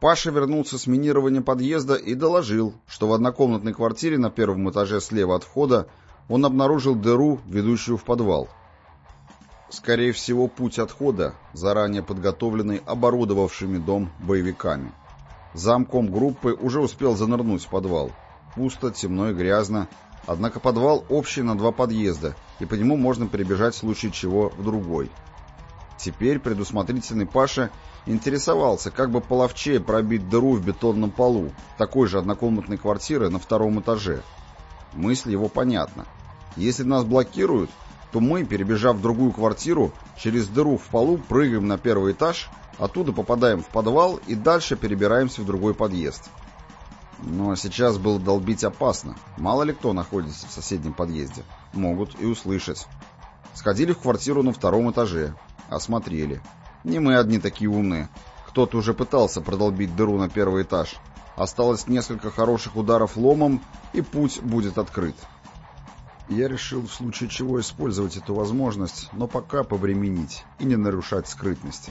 Паша вернулся с минирования подъезда и доложил, что в однокомнатной квартире на первом этаже слева от входа он обнаружил дыру, ведущую в подвал. Скорее всего, путь отхода, заранее подготовленный оборудовавшими дом боевиками. Замком группы уже успел занырнуть в подвал. Пусто, темно и грязно, однако подвал общий на 2 подъезда, и по нему можно перебежать в случае чего в другой. Теперь предусмотрительный Паша интересовался, как бы половчее пробить дыру в бетонном полу такой же однокомнатной квартиры на 2-м этаже. Мысль его понятна. Если нас блокируют, то мы, перебежав в другую квартиру, через дыру в полу прыгаем на 1-й этаж, оттуда попадаем в подвал и дальше перебираемся в другой подъезд. Но сейчас было долбить опасно. Мало ли кто находится в соседнем подъезде. Могут и услышать. Сходили в квартиру на 2-м этаже. Осмотрели. Не мы одни такие умные. Кто-то уже пытался продолбить дыру на 1-й этаж. Осталось несколько хороших ударов ломом, и путь будет открыт. Я решил в случае чего использовать эту возможность, но пока повременить и не нарушать скрытности.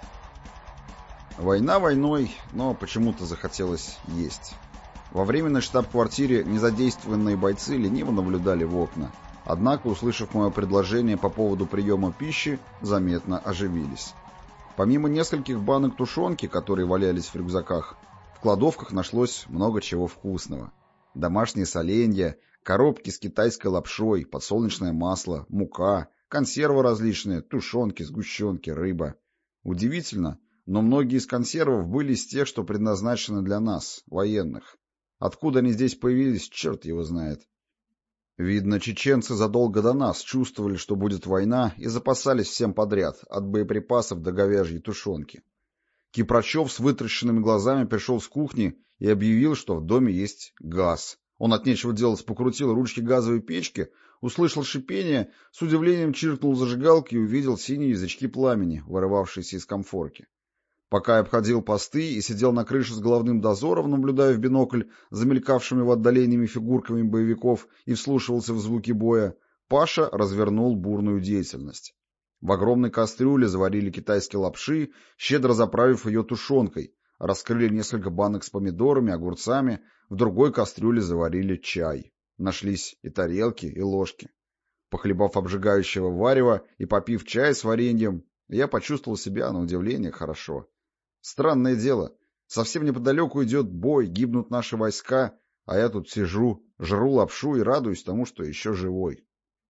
Война войной, но почему-то захотелось есть. Во временной штаб-квартире незадействованные бойцы лениво наблюдали в окна, однако, услышав мое предложение по поводу приема пищи, заметно оживились. Помимо нескольких банок тушенки, которые валялись в рюкзаках, в кладовках нашлось много чего вкусного. Домашние соленья, коробки с китайской лапшой, подсолнечное масло, мука, консервы различные, тушенки, сгущенки, рыба. Удивительно, но многие из консервов были из тех, что предназначены для нас, военных. Откуда они здесь появились, черт его знает. Видно, чеченцы задолго до нас чувствовали, что будет война, и запасались всем подряд, от боеприпасов до говяжьей тушенки. Кипрачев с вытращенными глазами пришел с кухни и объявил, что в доме есть газ. Он от нечего делать покрутил ручки газовой печки, услышал шипение, с удивлением чиркнул зажигалкой и увидел синие язычки пламени, вырывавшиеся из конфорки. Пока я обходил посты и сидел на крыше с головным дозором, наблюдая в бинокль за мелькавшими в отдалении фигурками боевиков и вслушивался в звуки боя, Паша развернул бурную деятельность. В огромной кастрюле заварили китайские лапши, щедро заправив ее тушенкой, раскрыли несколько банок с помидорами, огурцами, в другой кастрюле заварили чай. Нашлись и тарелки, и ложки. Похлебав обжигающего варева и попив чай с вареньем, я почувствовал себя, на удивление, хорошо. Странное дело, совсем неподалеку идет бой, гибнут наши войска, а я тут сижу, жру лапшу и радуюсь тому, что еще живой.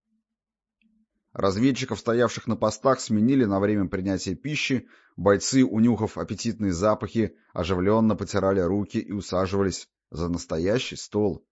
Разведчиков, стоявших на постах, сменили на время принятия пищи, бойцы, унюхав аппетитные запахи, оживленно потирали руки и усаживались за настоящий стол.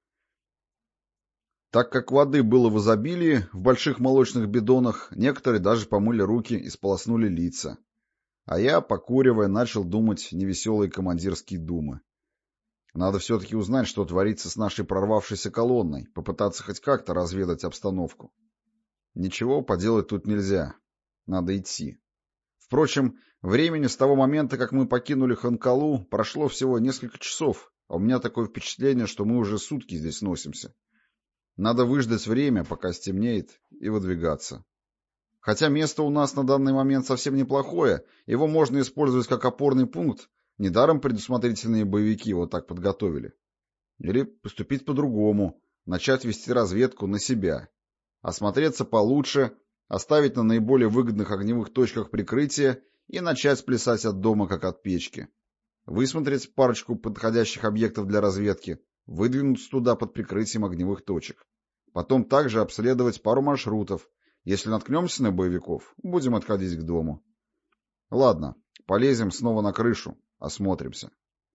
Так как воды было в изобилии, в больших молочных бидонах, некоторые даже помыли руки и сполоснули лица. А я, покуривая, начал думать невеселые командирские думы. Надо все-таки узнать, что творится с нашей прорвавшейся колонной, попытаться хоть как-то разведать обстановку. Ничего поделать тут нельзя. Надо идти. Впрочем, времени с того момента, как мы покинули Ханкалу, прошло всего несколько часов, а у меня такое впечатление, что мы уже сутки здесь носимся. Надо выждать время, пока стемнеет, и выдвигаться. Хотя место у нас на данный момент совсем неплохое, его можно использовать как опорный пункт, недаром предусмотрительные боевики его так подготовили. Или поступить по-другому, начать вести разведку на себя, осмотреться получше, оставить на наиболее выгодных огневых точках прикрытия и начать плясать от дома, как от печки. Высмотреть парочку подходящих объектов для разведки, выдвинуться туда под прикрытием огневых точек. Потом также обследовать пару маршрутов. Если наткнемся на боевиков, будем отходить к дому. Ладно, полезем снова на крышу, осмотримся.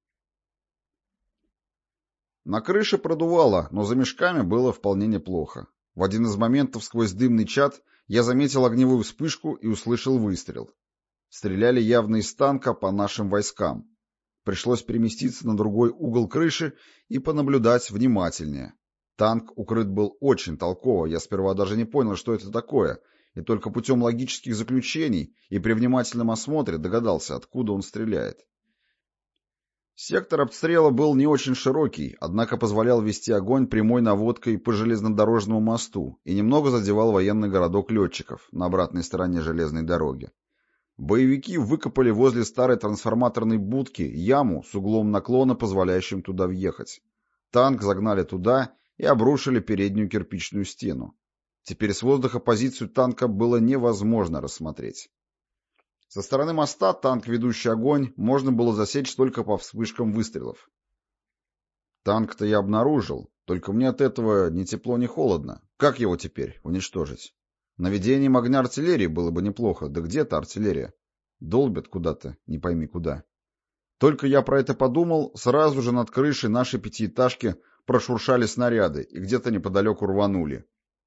На крыше продувало, но за мешками было вполне неплохо. В один из моментов сквозь дымный чад я заметил огневую вспышку и услышал выстрел. Стреляли явно из танка по нашим войскам. Пришлось переместиться на другой угол крыши и понаблюдать внимательнее. Танк укрыт был очень толково, я сперва даже не понял, что это такое, и только путем логических заключений и при внимательном осмотре догадался, откуда он стреляет. Сектор обстрела был не очень широкий, однако позволял вести огонь прямой наводкой по железнодорожному мосту и немного задевал военный городок летчиков на обратной стороне железной дороги. Боевики выкопали возле старой трансформаторной будки яму с углом наклона, позволяющим туда въехать. Танк загнали туда и обрушили переднюю кирпичную стену. Теперь с воздуха позицию танка было невозможно рассмотреть. Со стороны моста танк, ведущий огонь, можно было засечь только по вспышкам выстрелов. Танк-то я обнаружил, только мне от этого ни тепло, ни холодно. Как его теперь уничтожить? Наведением огня артиллерии было бы неплохо, да где-то артиллерия. Долбят куда-то, не пойми куда. Только я про это подумал, сразу же над крышей нашей пятиэтажки прошуршали снаряды и где-то неподалеку рванули.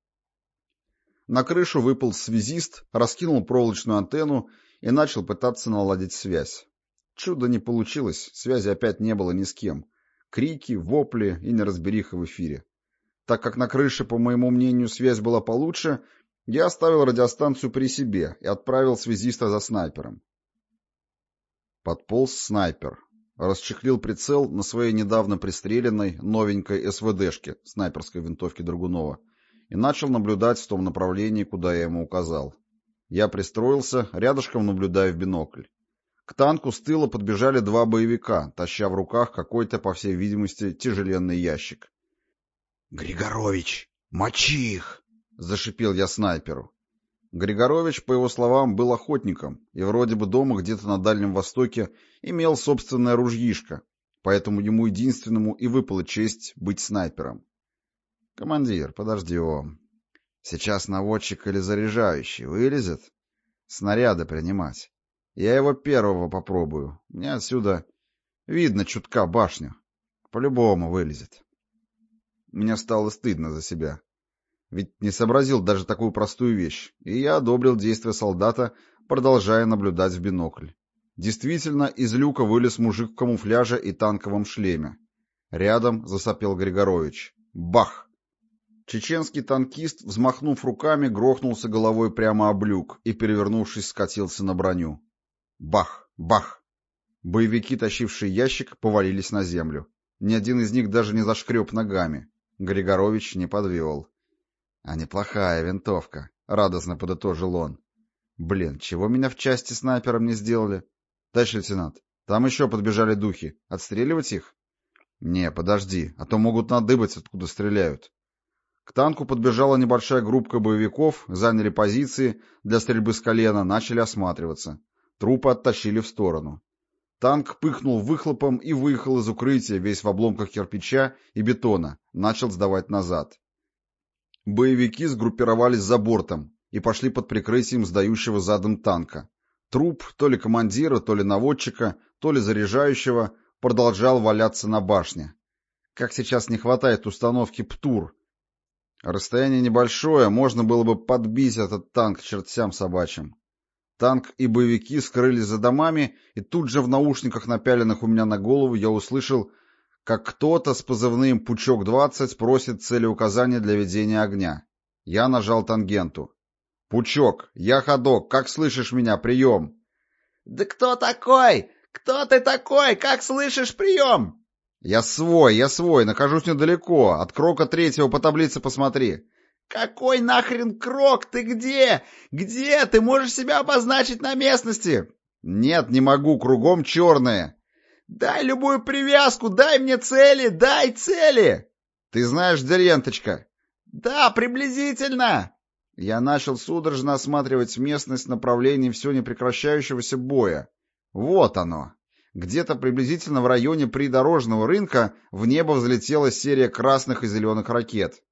На крышу выполз связист, раскинул проволочную антенну и начал пытаться наладить связь. Чудо не получилось, связи опять не было ни с кем. Крики, вопли и неразбериха в эфире. Так как на крыше, по моему мнению, связь была получше, я оставил радиостанцию при себе и отправил связиста за снайпером. Подполз снайпер. Расчехлил прицел на своей недавно пристреленной новенькой СВДшке, снайперской винтовке Драгунова, и начал наблюдать в том направлении, куда я ему указал. Я пристроился, рядышком наблюдая в бинокль. К танку с тыла подбежали два боевика, таща в руках какой-то, по всей видимости, тяжеленный ящик. «Григорович, мочи их!» — зашипел я снайперу. Григорович, по его словам, был охотником и вроде бы дома где-то на Дальнем Востоке имел собственное ружьишко, поэтому ему единственному и выпала честь быть снайпером. «Командир, подождем. Сейчас наводчик или заряжающий вылезет. Снаряды принимать. Я его первого попробую. Мне отсюда видно чутка башню. По-любому вылезет». Мне стало стыдно за себя. Ведь не сообразил даже такую простую вещь, и я одобрил действия солдата, продолжая наблюдать в бинокль. Действительно, из люка вылез мужик в камуфляже и танковом шлеме. Рядом засопел Григорович. Бах! Чеченский танкист, взмахнув руками, грохнулся головой прямо об люк и, перевернувшись, скатился на броню. Бах! Бах! Боевики, тащившие ящик, повалились на землю. Ни один из них даже не зашкреб ногами. Григорович не подвел. «А неплохая винтовка», — радостно подытожил он. «Блин, чего меня в части снайпером не сделали? Товарищ лейтенант, там еще подбежали духи. Отстреливать их?» «Не, подожди, а то могут надыбать, откуда стреляют». К танку подбежала небольшая группка боевиков, заняли позиции для стрельбы с колена, начали осматриваться. Трупы оттащили в сторону. Танк пыхнул выхлопом и выехал из укрытия, весь в обломках кирпича и бетона, начал сдавать назад. Боевики сгруппировались за бортом и пошли под прикрытием сдающего задом танка. Труп то ли командира, то ли наводчика, то ли заряжающего продолжал валяться на башне. Как сейчас не хватает установки ПТУР. Расстояние небольшое, можно было бы подбить этот танк к чертям собачьим. Танк и боевики скрылись за домами, и тут же в наушниках, напяленных у меня на голову, я услышал, как кто-то с позывным «Пучок-20» просит целеуказания для ведения огня. Я нажал тангенту. «Пучок, я ходок, как слышишь меня? Прием!» «Да кто такой? Кто ты такой? Как слышишь? Прием!» Я свой, нахожусь недалеко. От крока 3 по таблице посмотри». «Какой нахрен крок? Ты где? Где? Ты можешь себя обозначить на местности?» «Нет, не могу, кругом черные». «Дай любую привязку, дай мне цели, дай цели!» «Ты знаешь, где ленточка?» «Да, приблизительно!» Я начал судорожно осматривать местность в направлении все непрекращающегося боя. Вот оно. Где-то приблизительно в районе придорожного рынка в небо взлетела серия красных и зеленых ракет.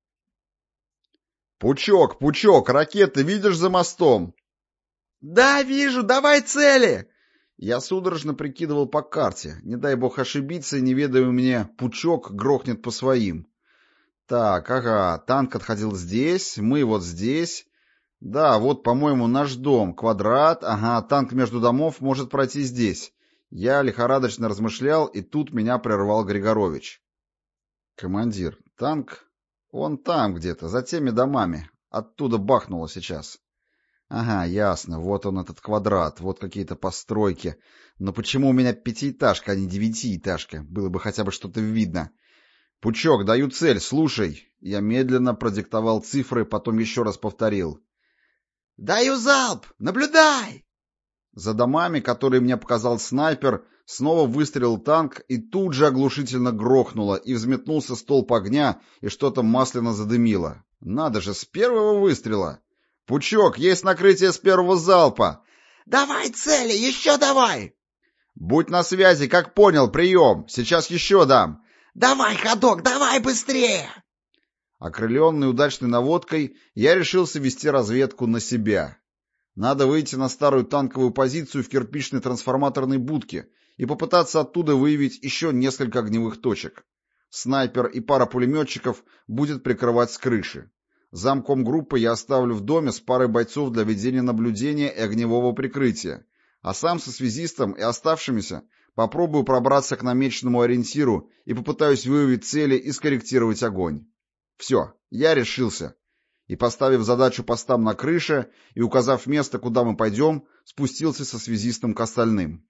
«Пучок, ракеты видишь за мостом?» «Да, вижу, давай цели!» Я судорожно прикидывал по карте. Не дай бог ошибиться, и неведомый мне Пучок грохнет по своим. Так, ага, танк отходил здесь, мы вот здесь. Да, вот, по-моему, наш дом, квадрат, ага, танк между домов может пройти здесь. Я лихорадочно размышлял, и тут меня прервал Григорович. «Командир, танк, он там где-то, за теми домами. Оттуда бахнуло сейчас». «Ага, ясно, вот он этот квадрат, вот какие-то постройки. Но почему у меня пятиэтажка, а не девятиэтажка? Было бы хотя бы что-то видно». «Пучок, даю цель, слушай». Я медленно продиктовал цифры, потом еще раз повторил. «Даю залп! Наблюдай!» За домами, которые мне показал снайпер, снова выстрелил танк, и тут же оглушительно грохнуло, и взметнулся столб огня, и что-то масляно задымило. Надо же, с первого выстрела! «Пучок, есть накрытие с первого залпа!» «Давай цели, еще давай!» «Будь на связи, как понял, прием! Сейчас еще дам!» «Давай, ходок, давай быстрее!» Окрыленный удачной наводкой, я решился вести разведку на себя. Надо выйти на старую танковую позицию в кирпичной трансформаторной будке и попытаться оттуда выявить еще несколько огневых точек. Снайпер и пара пулеметчиков будет прикрывать с крыши. Замком группы я оставлю в доме с парой бойцов для ведения наблюдения и огневого прикрытия, а сам со связистом и оставшимися попробую пробраться к намеченному ориентиру и попытаюсь выявить цели и скорректировать огонь. Все, я решился. И, поставив задачу постам на крыше и указав место, куда мы пойдем, спустился со связистом к остальным.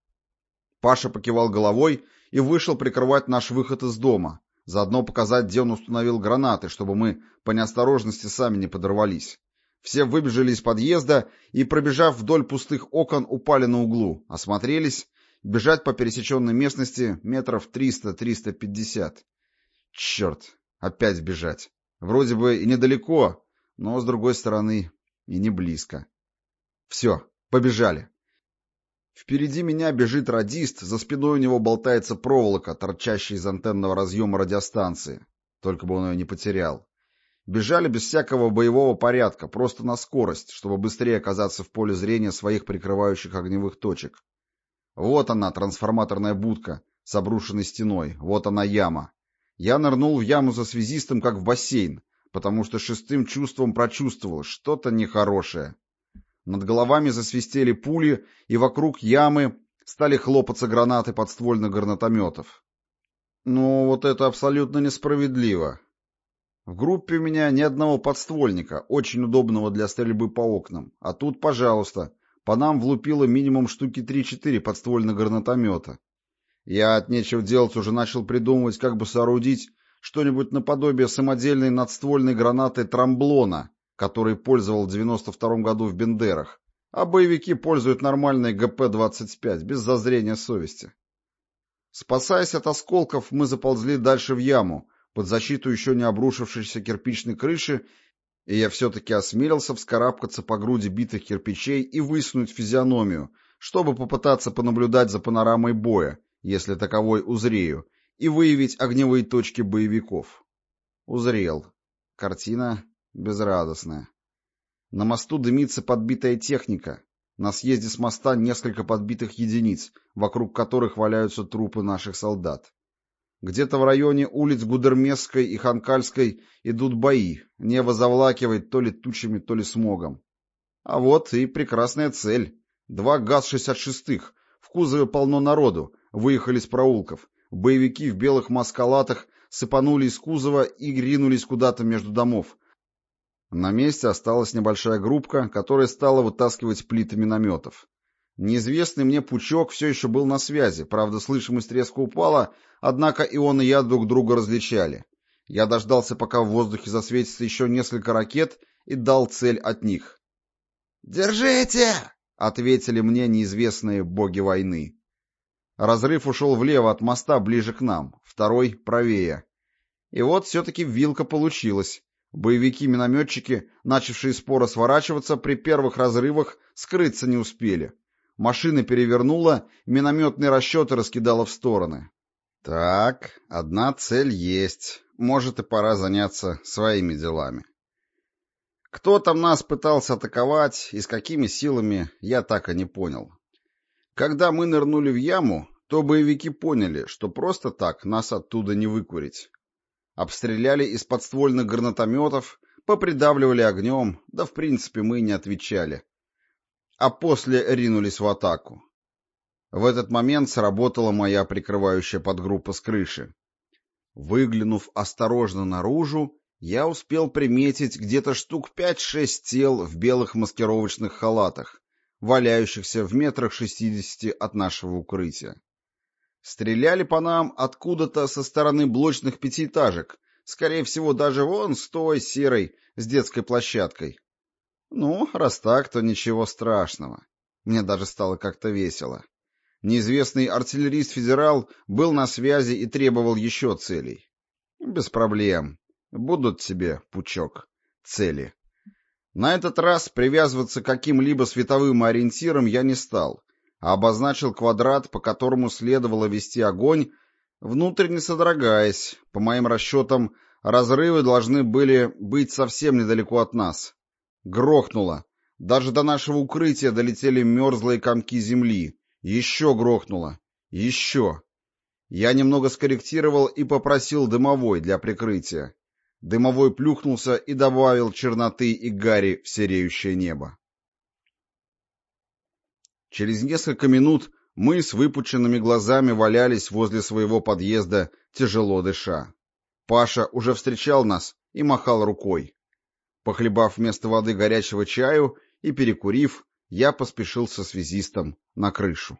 Паша покивал головой и вышел прикрывать наш выход из дома, заодно показать, где он установил гранаты, чтобы мы по неосторожности сами не подорвались. Все выбежали из подъезда и, пробежав вдоль пустых окон, упали на углу, осмотрелись, бежать по пересеченной местности метров 300-350. Черт, опять бежать. Вроде бы и недалеко, но, с другой стороны, и не близко. Все, побежали. Впереди меня бежит радист, за спиной у него болтается проволока, торчащая из антенного разъема радиостанции. Только бы он ее не потерял. Бежали без всякого боевого порядка, просто на скорость, чтобы быстрее оказаться в поле зрения своих прикрывающих огневых точек. Вот она, трансформаторная будка с обрушенной стеной, вот она яма. Я нырнул в яму за связистом, как в бассейн, потому что шестым чувством прочувствовал что-то нехорошее. Над головами засвистели пули, и вокруг ямы стали хлопаться гранаты подствольных гранатометов. Ну, вот это абсолютно несправедливо. В группе у меня ни одного подствольника, очень удобного для стрельбы по окнам. А тут, пожалуйста, по нам влупило минимум штуки 3-4 подствольных гранатомета. Я от нечего делать уже начал придумывать, как бы соорудить что-нибудь наподобие самодельной надствольной гранаты трамблона, который пользовал в 92 году в Бендерах, а боевики пользуют нормальной ГП-25, без зазрения совести. Спасаясь от осколков, мы заползли дальше в яму, под защиту еще не обрушившейся кирпичной крыши, и я все-таки осмелился вскарабкаться по груди битых кирпичей и высунуть физиономию, чтобы попытаться понаблюдать за панорамой боя, если таковой узрею, и выявить огневые точки боевиков. Узрел. Картина безрадостная. На мосту дымится подбитая техника. На съезде с моста несколько подбитых единиц, вокруг которых валяются трупы наших солдат. Где-то в районе улиц Гудермесской и Ханкальской идут бои. Небо завлакивает то ли тучами, то ли смогом. А вот и прекрасная цель. 2 ГАЗ-66. В кузове полно народу. Выехали с проулков. Боевики в белых маскалатах сыпанули из кузова и ринулись куда-то между домов. На месте осталась небольшая группка, которая стала вытаскивать плиты минометов. Неизвестный мне Пучок все еще был на связи, правда, слышимость резко упала, однако и он, и я друг друга различали. Я дождался, пока в воздухе засветится еще несколько ракет, и дал цель от них. «Держите!» — ответили мне неизвестные боги войны. Разрыв ушел влево от моста ближе к нам, второй — правее. И вот все-таки вилка получилась. Боевики-минометчики, начавшие споро сворачиваться, при первых разрывах скрыться не успели. Машины перевернуло, минометные расчеты раскидало в стороны. Так, одна цель есть. Может, и пора заняться своими делами. Кто там нас пытался атаковать и с какими силами, я так и не понял. Когда мы нырнули в яму, то боевики поняли, что просто так нас оттуда не выкурить. Обстреляли из подствольных гранатометов, попридавливали огнем, да в принципе мы не отвечали. А после ринулись в атаку. В этот момент сработала моя прикрывающая подгруппа с крыши. Выглянув осторожно наружу, я успел приметить где-то штук 5-6 тел в белых маскировочных халатах, валяющихся в метрах 60 от нашего укрытия. Стреляли по нам откуда-то со стороны блочных пятиэтажек, скорее всего, даже вон с той серой, с детской площадкой. Ну, раз так, то ничего страшного. Мне даже стало как-то весело. Неизвестный артиллерист-федерал был на связи и требовал еще целей. Без проблем. Будут тебе, пучок, цели. На этот раз привязываться к каким-либо световым ориентирам я не стал, а обозначил квадрат, по которому следовало вести огонь, внутренне содрогаясь. По моим расчетам, разрывы должны были быть совсем недалеко от нас. Грохнуло. Даже до нашего укрытия долетели мерзлые комки земли. Еще грохнуло. Еще. Я немного скорректировал и попросил дымовой для прикрытия. Дымовой плюхнулся и добавил черноты и гари в сереющее небо. Через несколько минут мы с выпученными глазами валялись возле своего подъезда, тяжело дыша. Паша уже встречал нас и махал рукой. Похлебав вместо воды горячего чаю и перекурив, я поспешил со связистом на крышу.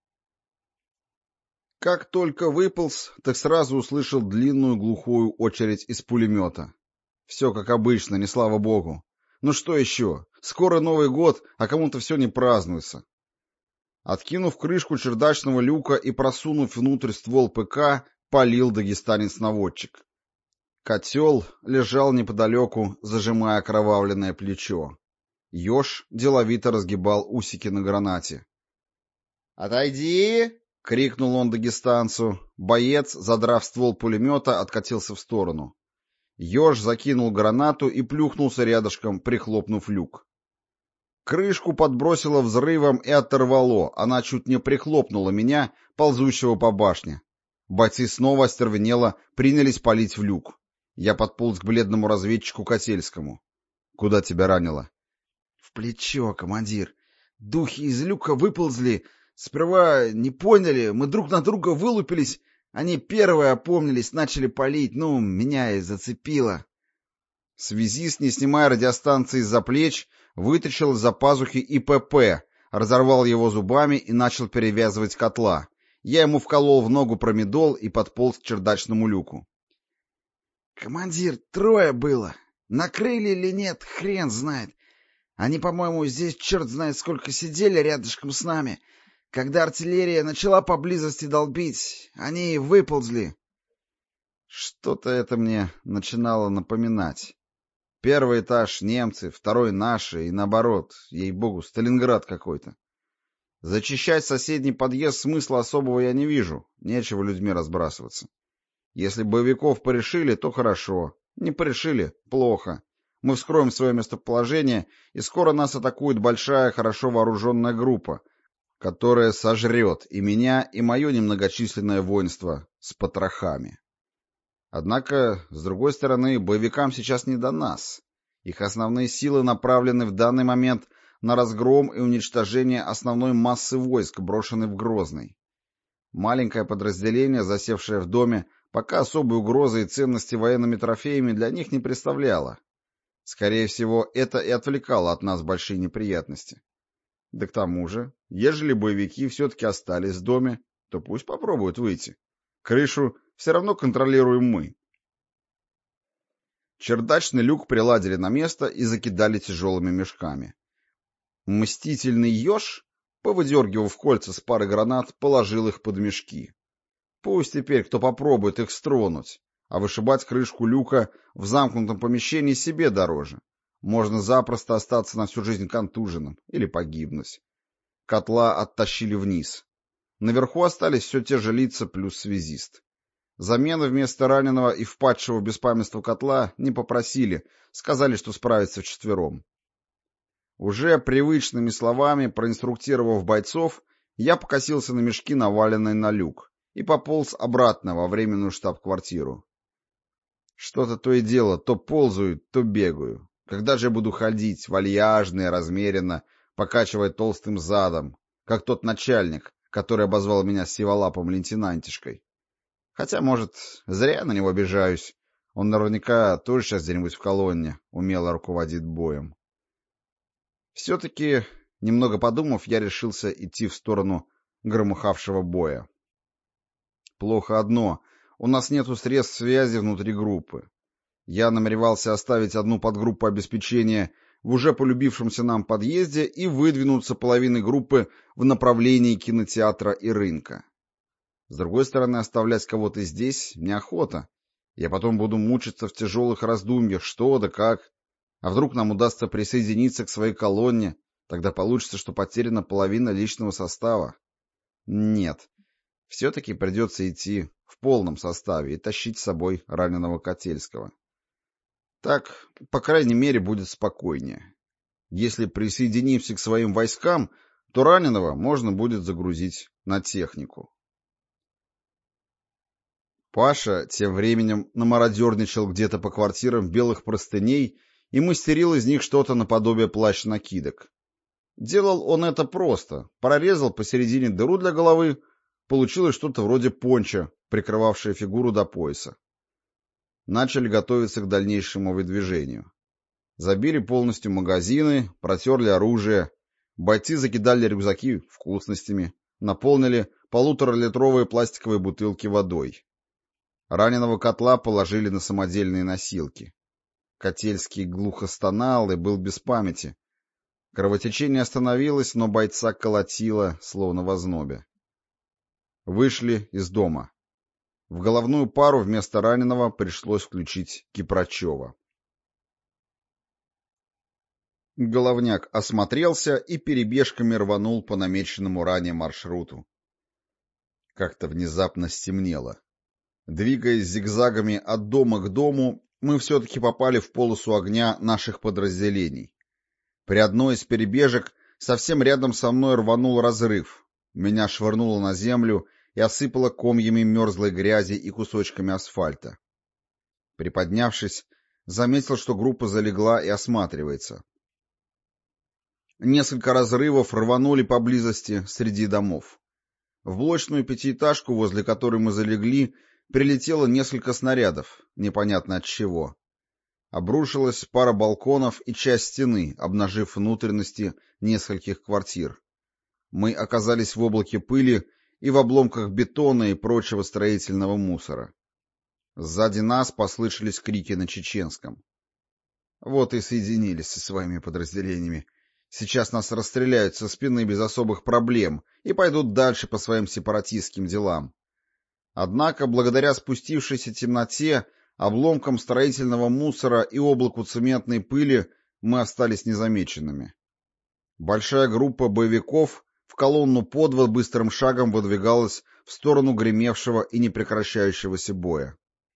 Как только выполз, так сразу услышал длинную глухую очередь из пулемета. Все как обычно, не слава богу. Ну что еще? Скоро Новый год, а кому-то все не празднуется. Откинув крышку чердачного люка и просунув внутрь ствол ПК, палил дагестанец-наводчик. Котел лежал неподалеку, зажимая окровавленное плечо. Еж деловито разгибал усики на гранате. «Отойди!» — крикнул он дагестанцу. Боец, задрав ствол пулемета, откатился в сторону. Еж закинул гранату и плюхнулся рядышком, прихлопнув люк. Крышку подбросило взрывом и оторвало, она чуть не прихлопнула меня, ползущего по башне. Бойцы снова остервенело принялись палить в люк. Я подполз к бледному разведчику Котельскому. — Куда тебя ранило? — В плечо, командир. Духи из люка выползли. Сперва не поняли, мы друг на друга вылупились. Они первые опомнились, начали палить. Ну, меня и зацепило. Связист, не снимая радиостанции из-за плеч, вытащил из-за пазухи ИПП, разорвал его зубами и начал перевязывать котла. Я ему вколол в ногу промедол и подполз к чердачному люку. — Командир, трое было. Накрыли или нет, хрен знает. Они, по-моему, здесь черт знает сколько сидели рядышком с нами. Когда артиллерия начала поблизости долбить, они выползли. Что-то это мне начинало напоминать. Первый этаж — немцы, второй — наши, и наоборот, ей-богу, Сталинград какой-то. Зачищать соседний подъезд смысла особого я не вижу, нечего людьми разбрасываться. Если боевиков порешили, то хорошо, не порешили — плохо. Мы вскроем свое местоположение, и скоро нас атакует большая, хорошо вооруженная группа, которая сожрет и меня, и мое немногочисленное воинство с потрохами. Однако, с другой стороны, боевикам сейчас не до нас. Их основные силы направлены в данный момент на разгром и уничтожение основной массы войск, брошенной в Грозный. Маленькое подразделение, засевшее в доме, пока особой угрозы и ценности военными трофеями для них не представляло. Скорее всего, это и отвлекало от нас большие неприятности. Да к тому же, ежели боевики все-таки остались в доме, то пусть попробуют выйти. Крышу все равно контролируем мы. Чердачный люк приладили на место и закидали тяжелыми мешками. Мстительный еж, повыдергивав кольца с пары гранат, положил их под мешки. Пусть теперь кто попробует их стронуть, а вышибать крышку люка в замкнутом помещении себе дороже. Можно запросто остаться на всю жизнь контуженным или погибнуть. Котла оттащили вниз. Наверху остались все те же лица плюс связист. Замены вместо раненого и впадшего в беспамятство котла не попросили, сказали, что справятся вчетвером. Уже привычными словами, проинструктировав бойцов, я покосился на мешки, наваленные на люк, и пополз обратно во временную штаб-квартиру. Что-то то и дело, то ползаю, то бегаю. Когда же я буду ходить, вальяжно и размеренно, покачивая толстым задом, как тот начальник, который обозвал меня сиволапым лейтенантишкой? Хотя, может, зря я на него обижаюсь. Он наверняка тоже сейчас где-нибудь в колонне умело руководит боем. Все-таки, немного подумав, я решился идти в сторону громыхавшего боя. Плохо одно — у нас нету средств связи внутри группы. Я намеревался оставить одну подгруппу обеспечения в уже полюбившемся нам подъезде и выдвинуться половиной группы в направлении кинотеатра и рынка. С другой стороны, оставлять кого-то здесь неохота. Я потом буду мучиться в тяжелых раздумьях, что да как. А вдруг нам удастся присоединиться к своей колонне, тогда получится, что потеряна половина личного состава. Нет, все-таки придется идти в полном составе и тащить с собой раненого Котельского. Так, по крайней мере, будет спокойнее. Если присоединимся к своим войскам, то раненого можно будет загрузить на технику. Паша тем временем намародерничал где-то по квартирам белых простыней и мастерил из них что-то наподобие плащ-накидок. Делал он это просто. Прорезал посередине дыру для головы, получилось что-то вроде пончо, прикрывавшее фигуру до пояса. Начали готовиться к дальнейшему выдвижению. Забили полностью магазины, протерли оружие, бойцы закидали рюкзаки вкусностями, наполнили 1,5-литровые пластиковые бутылки водой. Раненого котла положили на самодельные носилки. Котельский глухо стонал и был без памяти. Кровотечение остановилось, но бойца колотило, словно в ознобе. Вышли из дома. В головную пару вместо раненого пришлось включить Кипрочева. Головняк осмотрелся и перебежками рванул по намеченному ранее маршруту. Как-то внезапно стемнело. Двигаясь зигзагами от дома к дому, мы все-таки попали в полосу огня наших подразделений. При одной из перебежек совсем рядом со мной рванул разрыв. Меня швырнуло на землю и осыпало комьями мерзлой грязи и кусочками асфальта. Приподнявшись, заметил, что группа залегла и осматривается. Несколько разрывов рванули поблизости среди домов. В блочную пятиэтажку, возле которой мы залегли, прилетело несколько снарядов, непонятно от чего. Обрушилась пара балконов и часть стены, обнажив внутренности нескольких квартир. Мы оказались в облаке пыли и в обломках бетона и прочего строительного мусора. Сзади нас послышались крики на чеченском. Вот и соединились со своими подразделениями. Сейчас нас расстреляют со спины без особых проблем и пойдут дальше по своим сепаратистским делам. Однако, благодаря спустившейся темноте, обломкам строительного мусора и облаку цементной пыли мы остались незамеченными. Большая группа боевиков в колонну подвод быстрым шагом выдвигалась в сторону гремевшего и непрекращающегося боя.